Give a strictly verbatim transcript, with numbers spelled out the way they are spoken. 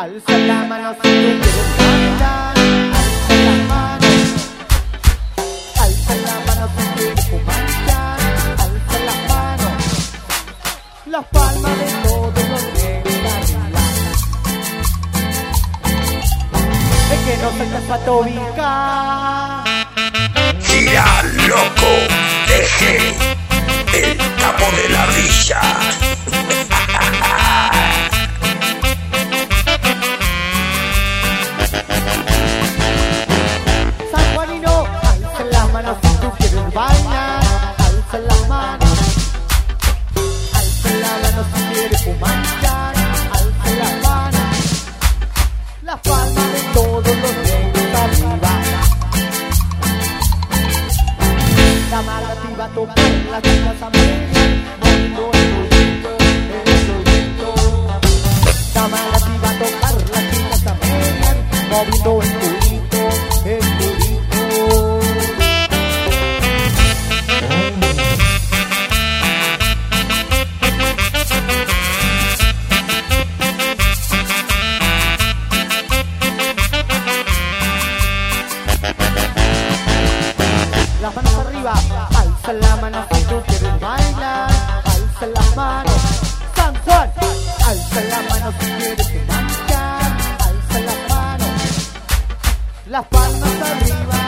alza la mano si tú quieres bailar, alza la mano, alza la mano si quieres fumar, alza la mano, las palmas de todos los dedos arriba. Es que no saltas pa' tobicar. Gira loco, deje el capo de la villa. San Juanino, alza las manos si tú quieres bailar, alza las manos, alza las manos si quieres fumar, alza las manos, las palmas de todos los dedos arriba. La malativa toca las chicas americanas, moviendo el culito, el culito. La malativa tocar las chicas americanas, moviendo el culito, el culito. Las manos arriba, alza la mano si tú quieres bailar, alza las manos, San Juan, alza la mano si quieres manchar, alza las manos, las palmas arriba.